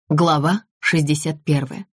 Глава 61.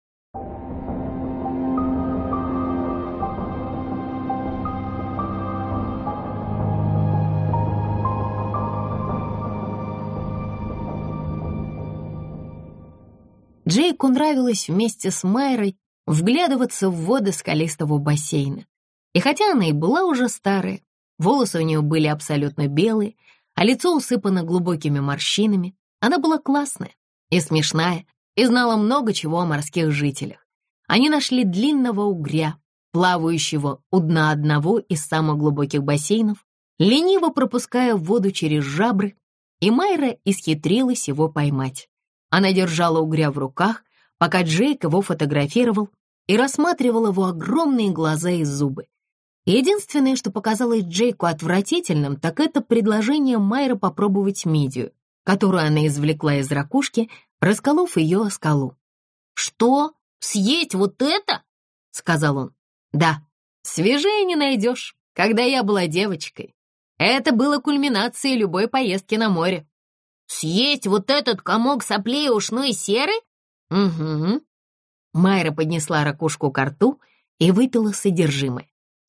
Джейку нравилось вместе с Майрой вглядываться в воды скалистого бассейна. И хотя она и была уже старая, волосы у нее были абсолютно белые, а лицо усыпано глубокими морщинами, она была классная и смешная, и знала много чего о морских жителях. Они нашли длинного угря, плавающего у дна одного из самых глубоких бассейнов, лениво пропуская воду через жабры, и Майра исхитрилась его поймать. Она держала угря в руках, пока Джейк его фотографировал и рассматривал его огромные глаза и зубы. Единственное, что показалось Джейку отвратительным, так это предложение Майры попробовать мидию, которую она извлекла из ракушки, расколов ее о скалу. «Что? Съесть вот это?» — сказал он. «Да, свежее не найдешь, когда я была девочкой. Это было кульминацией любой поездки на море». «Съесть вот этот комок соплей и ушной серы?» «Угу». Майра поднесла ракушку ко рту и выпила содержимое.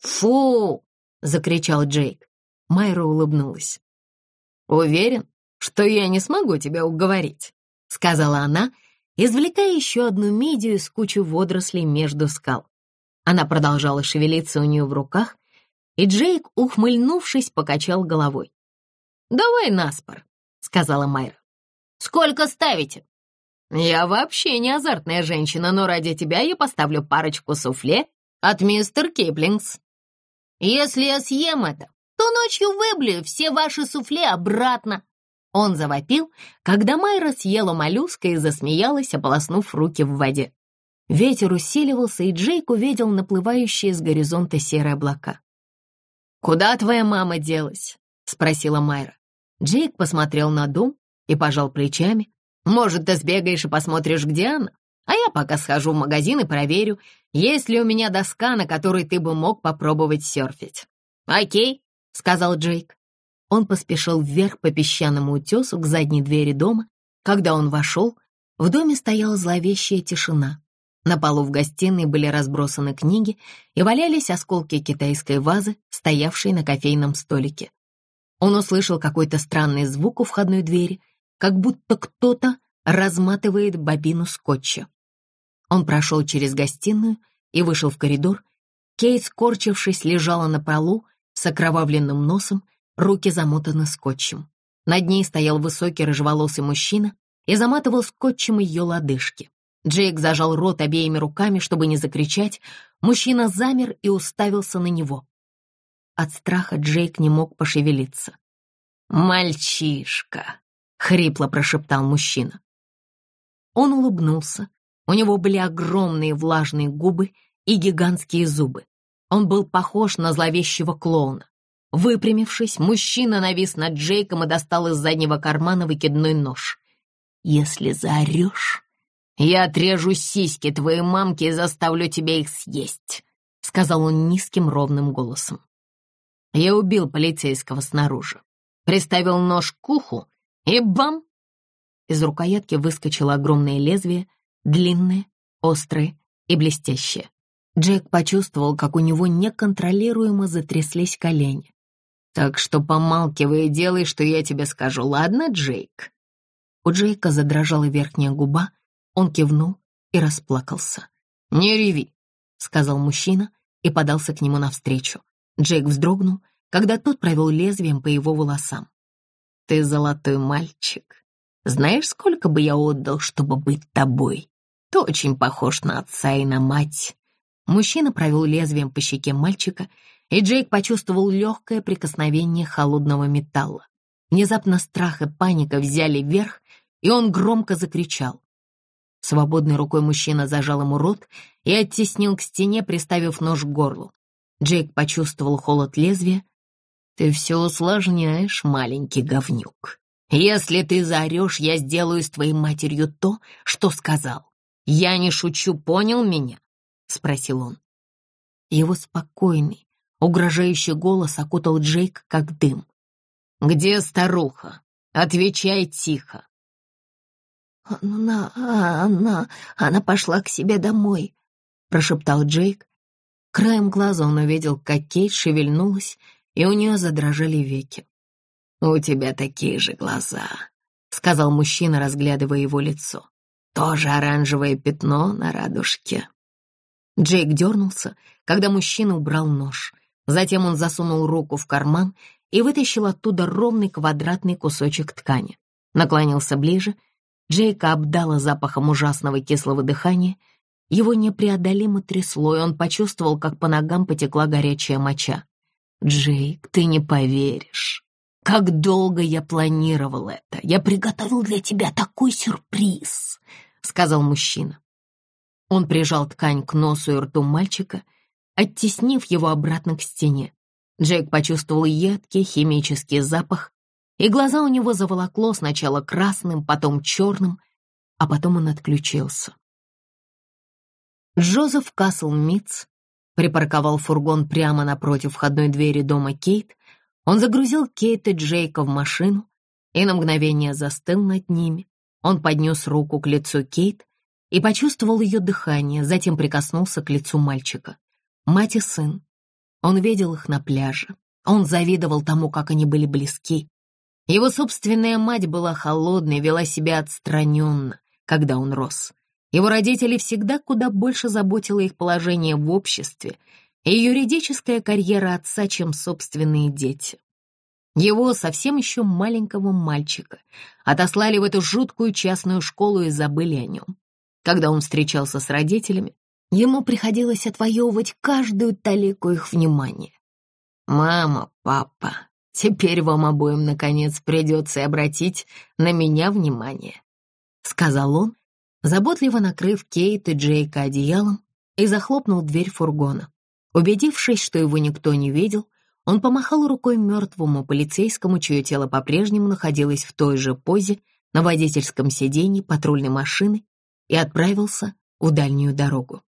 «Фу!» — закричал Джейк. Майра улыбнулась. «Уверен, что я не смогу тебя уговорить», — сказала она, извлекая еще одну мидию из кучи водорослей между скал. Она продолжала шевелиться у нее в руках, и Джейк, ухмыльнувшись, покачал головой. «Давай наспор», — сказала Майра. «Сколько ставите?» «Я вообще не азартная женщина, но ради тебя я поставлю парочку суфле от мистер Киплингс. Если я съем это, то ночью выблюю все ваши суфле обратно». Он завопил, когда Майра съела моллюска и засмеялась, ополоснув руки в воде. Ветер усиливался, и Джейк увидел наплывающие с горизонта серые облака. «Куда твоя мама делась?» — спросила Майра. Джейк посмотрел на дом и пожал плечами. «Может, ты сбегаешь и посмотришь, где она? А я пока схожу в магазин и проверю, есть ли у меня доска, на которой ты бы мог попробовать серфить». «Окей», — сказал Джейк. Он поспешил вверх по песчаному утесу к задней двери дома. Когда он вошел, в доме стояла зловещая тишина. На полу в гостиной были разбросаны книги и валялись осколки китайской вазы, стоявшей на кофейном столике. Он услышал какой-то странный звук у входной двери, как будто кто-то разматывает бобину скотча. Он прошел через гостиную и вышел в коридор. Кейт, скорчившись, лежала на полу с окровавленным носом, руки замотаны скотчем. Над ней стоял высокий рыжеволосый мужчина и заматывал скотчем ее лодыжки. Джейк зажал рот обеими руками, чтобы не закричать. Мужчина замер и уставился на него. От страха Джейк не мог пошевелиться. «Мальчишка!» — хрипло прошептал мужчина. Он улыбнулся. У него были огромные влажные губы и гигантские зубы. Он был похож на зловещего клоуна. Выпрямившись, мужчина навис над Джейком и достал из заднего кармана выкидной нож. «Если заорешь, я отрежу сиськи твоей мамки и заставлю тебя их съесть», — сказал он низким ровным голосом. Я убил полицейского снаружи, приставил нож к уху и бам! Из рукоятки выскочило огромное лезвие, длинное, острое и блестящее. Джейк почувствовал, как у него неконтролируемо затряслись колени. «Так что помалкивай и делай, что я тебе скажу, ладно, Джейк?» У Джейка задрожала верхняя губа, он кивнул и расплакался. «Не реви», — сказал мужчина и подался к нему навстречу. Джейк вздрогнул, когда тот провел лезвием по его волосам. «Ты золотой мальчик. Знаешь, сколько бы я отдал, чтобы быть тобой? Ты очень похож на отца и на мать». Мужчина провел лезвием по щеке мальчика, и Джейк почувствовал легкое прикосновение холодного металла. Внезапно страх и паника взяли верх, и он громко закричал. Свободной рукой мужчина зажал ему рот и оттеснил к стене, приставив нож к горлу. Джейк почувствовал холод лезвия. «Ты все усложняешь, маленький говнюк. Если ты заорешь, я сделаю с твоей матерью то, что сказал. Я не шучу, понял меня?» — спросил он. Его спокойный, угрожающий голос окутал Джейк как дым. «Где старуха? Отвечай тихо!» Она пошла к себе домой», — прошептал Джейк. Краем глаза он увидел, как Кейт шевельнулась, и у нее задрожали веки. «У тебя такие же глаза», — сказал мужчина, разглядывая его лицо. «Тоже оранжевое пятно на радужке». Джейк дернулся, когда мужчина убрал нож. Затем он засунул руку в карман и вытащил оттуда ровный квадратный кусочек ткани. Наклонился ближе. Джейка обдало запахом ужасного кислого дыхания. Его непреодолимо трясло, и он почувствовал, как по ногам потекла горячая моча. «Джейк, ты не поверишь, как долго я планировал это. Я приготовил для тебя такой сюрприз», — сказал мужчина. Он прижал ткань к носу и рту мальчика, оттеснив его обратно к стене. Джейк почувствовал едкий химический запах, и глаза у него заволокло сначала красным, потом черным, а потом он отключился. Джозеф Касл-Митц припарковал фургон прямо напротив входной двери дома Кейт. Он загрузил Кейт и Джейка в машину и на мгновение застыл над ними. Он поднес руку к лицу Кейт и почувствовал ее дыхание, затем прикоснулся к лицу мальчика. Мать и сын. Он видел их на пляже. Он завидовал тому, как они были близки. Его собственная мать была холодной, вела себя отстраненно, когда он рос. Его родители всегда куда больше заботило их положение в обществе и юридическая карьера отца, чем собственные дети. Его, совсем еще маленького мальчика, отослали в эту жуткую частную школу и забыли о нем. Когда он встречался с родителями, ему приходилось отвоевывать каждую талику их внимания. «Мама, папа, теперь вам обоим, наконец, придется и обратить на меня внимание», — сказал он, заботливо накрыв Кейт и Джейка одеялом, и захлопнул дверь фургона. Убедившись, что его никто не видел, он помахал рукой мертвому полицейскому, чье тело по-прежнему находилось в той же позе на водительском сиденье патрульной машины, и отправился в дальнюю дорогу.